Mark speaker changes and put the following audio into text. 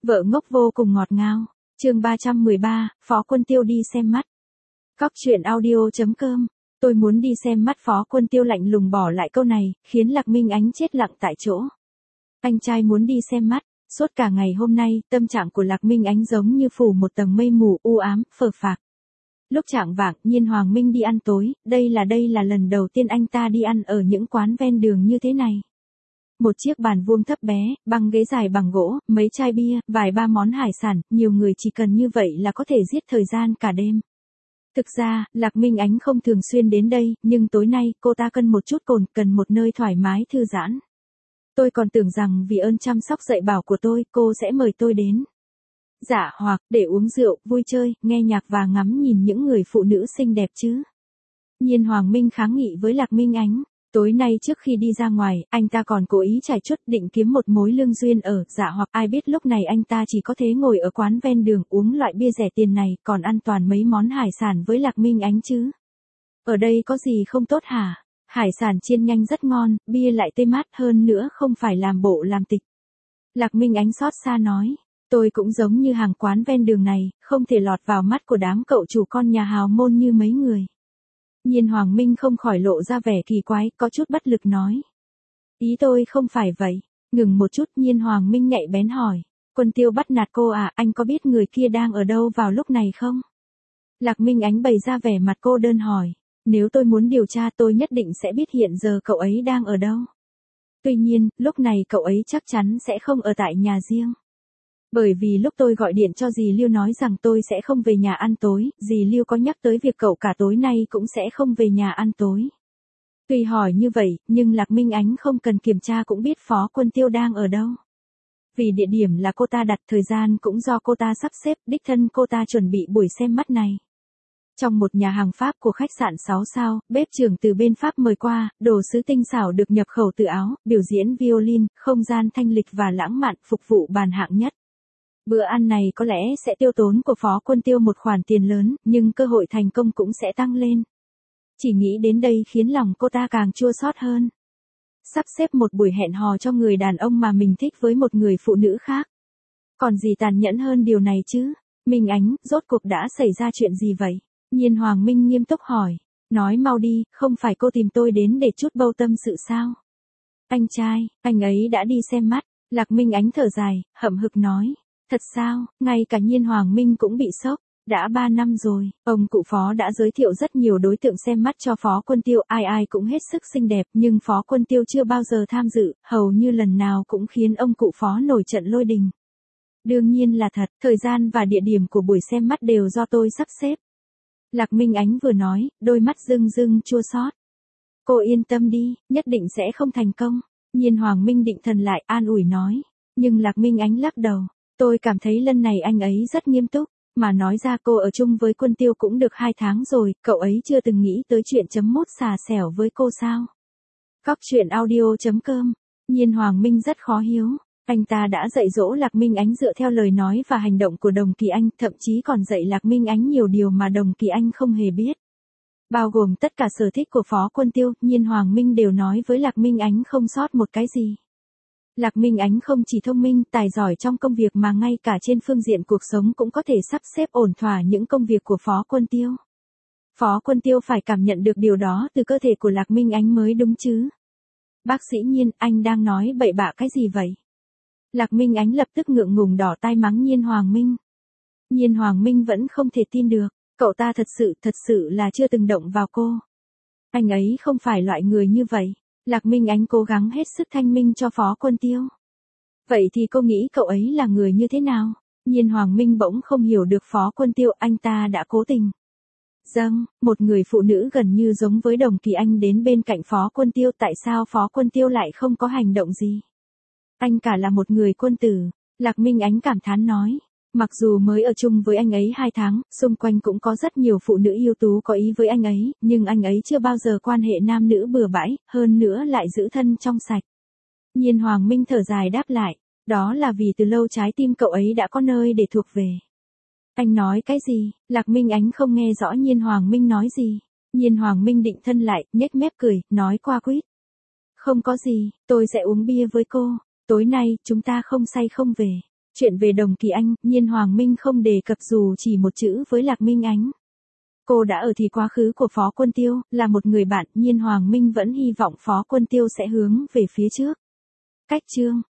Speaker 1: Vợ ngốc vô cùng ngọt ngào. Chương 313, Phó Quân Tiêu đi xem mắt. Cóc truyện audio.com. Tôi muốn đi xem mắt. Phó Quân Tiêu lạnh lùng bỏ lại câu này, khiến Lạc Minh Ánh chết lặng tại chỗ. Anh trai muốn đi xem mắt. Suốt cả ngày hôm nay, tâm trạng của Lạc Minh Ánh giống như phủ một tầng mây mù u ám, phờ phạc. Lúc chạng vạng, Nhiên Hoàng Minh đi ăn tối, đây là lần đầu tiên anh ta đi ăn ở những quán ven đường như thế này. Một chiếc bàn vuông thấp bé, băng ghế dài bằng gỗ, mấy chai bia, vài ba món hải sản, nhiều người chỉ cần như vậy là có thể giết thời gian cả đêm. Thực ra, Lạc Minh Ánh không thường xuyên đến đây, nhưng tối nay, cô ta cần một chút cồn, cần một nơi thoải mái thư giãn. Tôi còn tưởng rằng vì ơn chăm sóc dạy bảo của tôi, cô sẽ mời tôi đến. Dạ hoặc, để uống rượu, vui chơi, nghe nhạc và ngắm nhìn những người phụ nữ xinh đẹp chứ. Nhiên Hoàng Minh kháng nghị với Lạc Minh Ánh. Tối nay trước khi đi ra ngoài, anh ta còn cố ý trải chút định kiếm một mối lương duyên ở, dạ hoặc ai biết lúc này anh ta chỉ có thể ngồi ở quán ven đường uống loại bia rẻ tiền này, còn ăn toàn mấy món hải sản với Lạc Minh Ánh chứ. Ở đây có gì không tốt hả? Hải sản chiên nhanh rất ngon, bia lại tê mát hơn nữa không phải làm bộ làm tịch. Lạc Minh Ánh xót xa nói, tôi cũng giống như hàng quán ven đường này, không thể lọt vào mắt của đám cậu chủ con nhà hào môn như mấy người. Nhiên Hoàng Minh không khỏi lộ ra vẻ kỳ quái, có chút bất lực nói. Ý tôi không phải vậy. Ngừng một chút, Nhiên Hoàng Minh nhạy bén hỏi. Quân Tiêu bắt nạt cô à, anh có biết người kia đang ở đâu vào lúc này không? Lạc Minh Ánh bày ra vẻ mặt cô đơn hỏi. Nếu tôi muốn điều tra tôi nhất định sẽ biết hiện giờ cậu ấy đang ở đâu. Tuy nhiên, lúc này cậu ấy chắc chắn sẽ không ở tại nhà riêng. Bởi vì lúc tôi gọi điện cho dì Lưu nói rằng tôi sẽ không về nhà ăn tối, dì Lưu có nhắc tới việc cậu cả tối nay cũng sẽ không về nhà ăn tối. Tuy hỏi như vậy, nhưng Lạc Minh Ánh không cần kiểm tra cũng biết Phó Quân Tiêu đang ở đâu. Vì địa điểm là cô ta đặt, thời gian cũng do cô ta sắp xếp, đích thân cô ta chuẩn bị buổi xem mắt này. Trong một nhà hàng Pháp của khách sạn 6 sao, bếp trưởng từ bên Pháp mời qua, đồ sứ tinh xảo được nhập khẩu từ Áo, biểu diễn violin, không gian thanh lịch và lãng mạn, phục vụ bàn hạng nhất. Bữa ăn này có lẽ sẽ tiêu tốn của Phó Quân Tiêu một khoản tiền lớn, nhưng cơ hội thành công cũng sẽ tăng lên. Chỉ nghĩ đến đây khiến lòng cô ta càng chua xót hơn. Sắp xếp một buổi hẹn hò cho người đàn ông mà mình thích với một người phụ nữ khác. Còn gì tàn nhẫn hơn điều này chứ? Minh Ánh, rốt cuộc đã xảy ra chuyện gì vậy? Nhiên Hoàng Minh nghiêm túc hỏi. Nói mau đi, không phải cô tìm tôi đến để chút bâu tâm sự sao? Anh trai, anh ấy đã đi xem mắt. Lạc Minh Ánh thở dài, hậm hực nói. Thật sao, ngay cả Nhiên Hoàng Minh cũng bị sốc. Đã 3 năm rồi, ông cụ Phó đã giới thiệu rất nhiều đối tượng xem mắt cho Phó Quân Tiêu, ai ai cũng hết sức xinh đẹp, nhưng Phó Quân Tiêu chưa bao giờ tham dự, hầu như lần nào cũng khiến ông cụ Phó nổi trận lôi đình. Đương nhiên là thật, thời gian và địa điểm của buổi xem mắt đều do tôi sắp xếp. Lạc Minh Ánh vừa nói, đôi mắt rưng rưng chua xót. Cô yên tâm đi, nhất định sẽ không thành công. Nhiên Hoàng Minh định thần lại an ủi nói, nhưng Lạc Minh Ánh lắc đầu. Tôi cảm thấy lần này anh ấy rất nghiêm túc, mà nói ra cô ở chung với Quân Tiêu cũng được 2 tháng rồi, cậu ấy chưa từng nghĩ tới chuyện chấm mốt xà xẻo với cô sao? Cóc truyện audio.com. Nhiên Hoàng Minh rất khó hiểu, anh ta đã dạy dỗ Lạc Minh Ánh dựa theo lời nói và hành động của Đồng Kỳ Anh, thậm chí còn dạy Lạc Minh Ánh nhiều điều mà Đồng Kỳ Anh không hề biết. Bao gồm tất cả sở thích của Phó Quân Tiêu, Nhiên Hoàng Minh đều nói với Lạc Minh Ánh không sót một cái gì. Lạc Minh Ánh không chỉ thông minh, tài giỏi trong công việc mà ngay cả trên phương diện cuộc sống cũng có thể sắp xếp ổn thỏa những công việc của Phó Quân Tiêu. Phó Quân Tiêu phải cảm nhận được điều đó từ cơ thể của Lạc Minh Ánh mới đúng chứ. Bác sĩ Nhiên, anh đang nói bậy bạ cái gì vậy? Lạc Minh Ánh lập tức ngượng ngùng đỏ tai mắng Nhiên Hoàng Minh. Nhiên Hoàng Minh vẫn không thể tin được, cậu ta thật sự là chưa từng động vào cô. Anh ấy không phải loại người như vậy. Lạc Minh Ánh cố gắng hết sức thanh minh cho Phó Quân Tiêu. Vậy thì cô nghĩ cậu ấy là người như thế nào? Nhiên Hoàng Minh bỗng không hiểu được Phó Quân Tiêu, anh ta đã cố tình. Một người phụ nữ gần như giống với Đồng Kỳ Anh đến bên cạnh Phó Quân Tiêu, tại sao Phó Quân Tiêu lại không có hành động gì? Anh cả là một người quân tử, Lạc Minh Ánh cảm thán nói. Mặc dù mới ở chung với anh ấy 2 tháng, xung quanh cũng có rất nhiều phụ nữ ưu tú có ý với anh ấy, nhưng anh ấy chưa bao giờ quan hệ nam nữ bừa bãi, hơn nữa lại giữ thân trong sạch. Nhiên Hoàng Minh thở dài đáp lại, đó là vì từ lâu trái tim cậu ấy đã có nơi để thuộc về. Anh nói cái gì? Lạc Minh Ánh không nghe rõ Nhiên Hoàng Minh nói gì. Nhiên Hoàng Minh định thân lại, nhếch mép cười, nói qua quýt. Không có gì, tôi sẽ uống bia với cô, tối nay chúng ta không say không về. Chuyện về Đồng Kỳ Anh, Nhiên Hoàng Minh không đề cập dù chỉ một chữ với Lạc Minh Ánh. Cô đã ở thì quá khứ của Phó Quân Tiêu, là một người bạn, Nhiên Hoàng Minh vẫn hy vọng Phó Quân Tiêu sẽ hướng về phía trước. Cách chương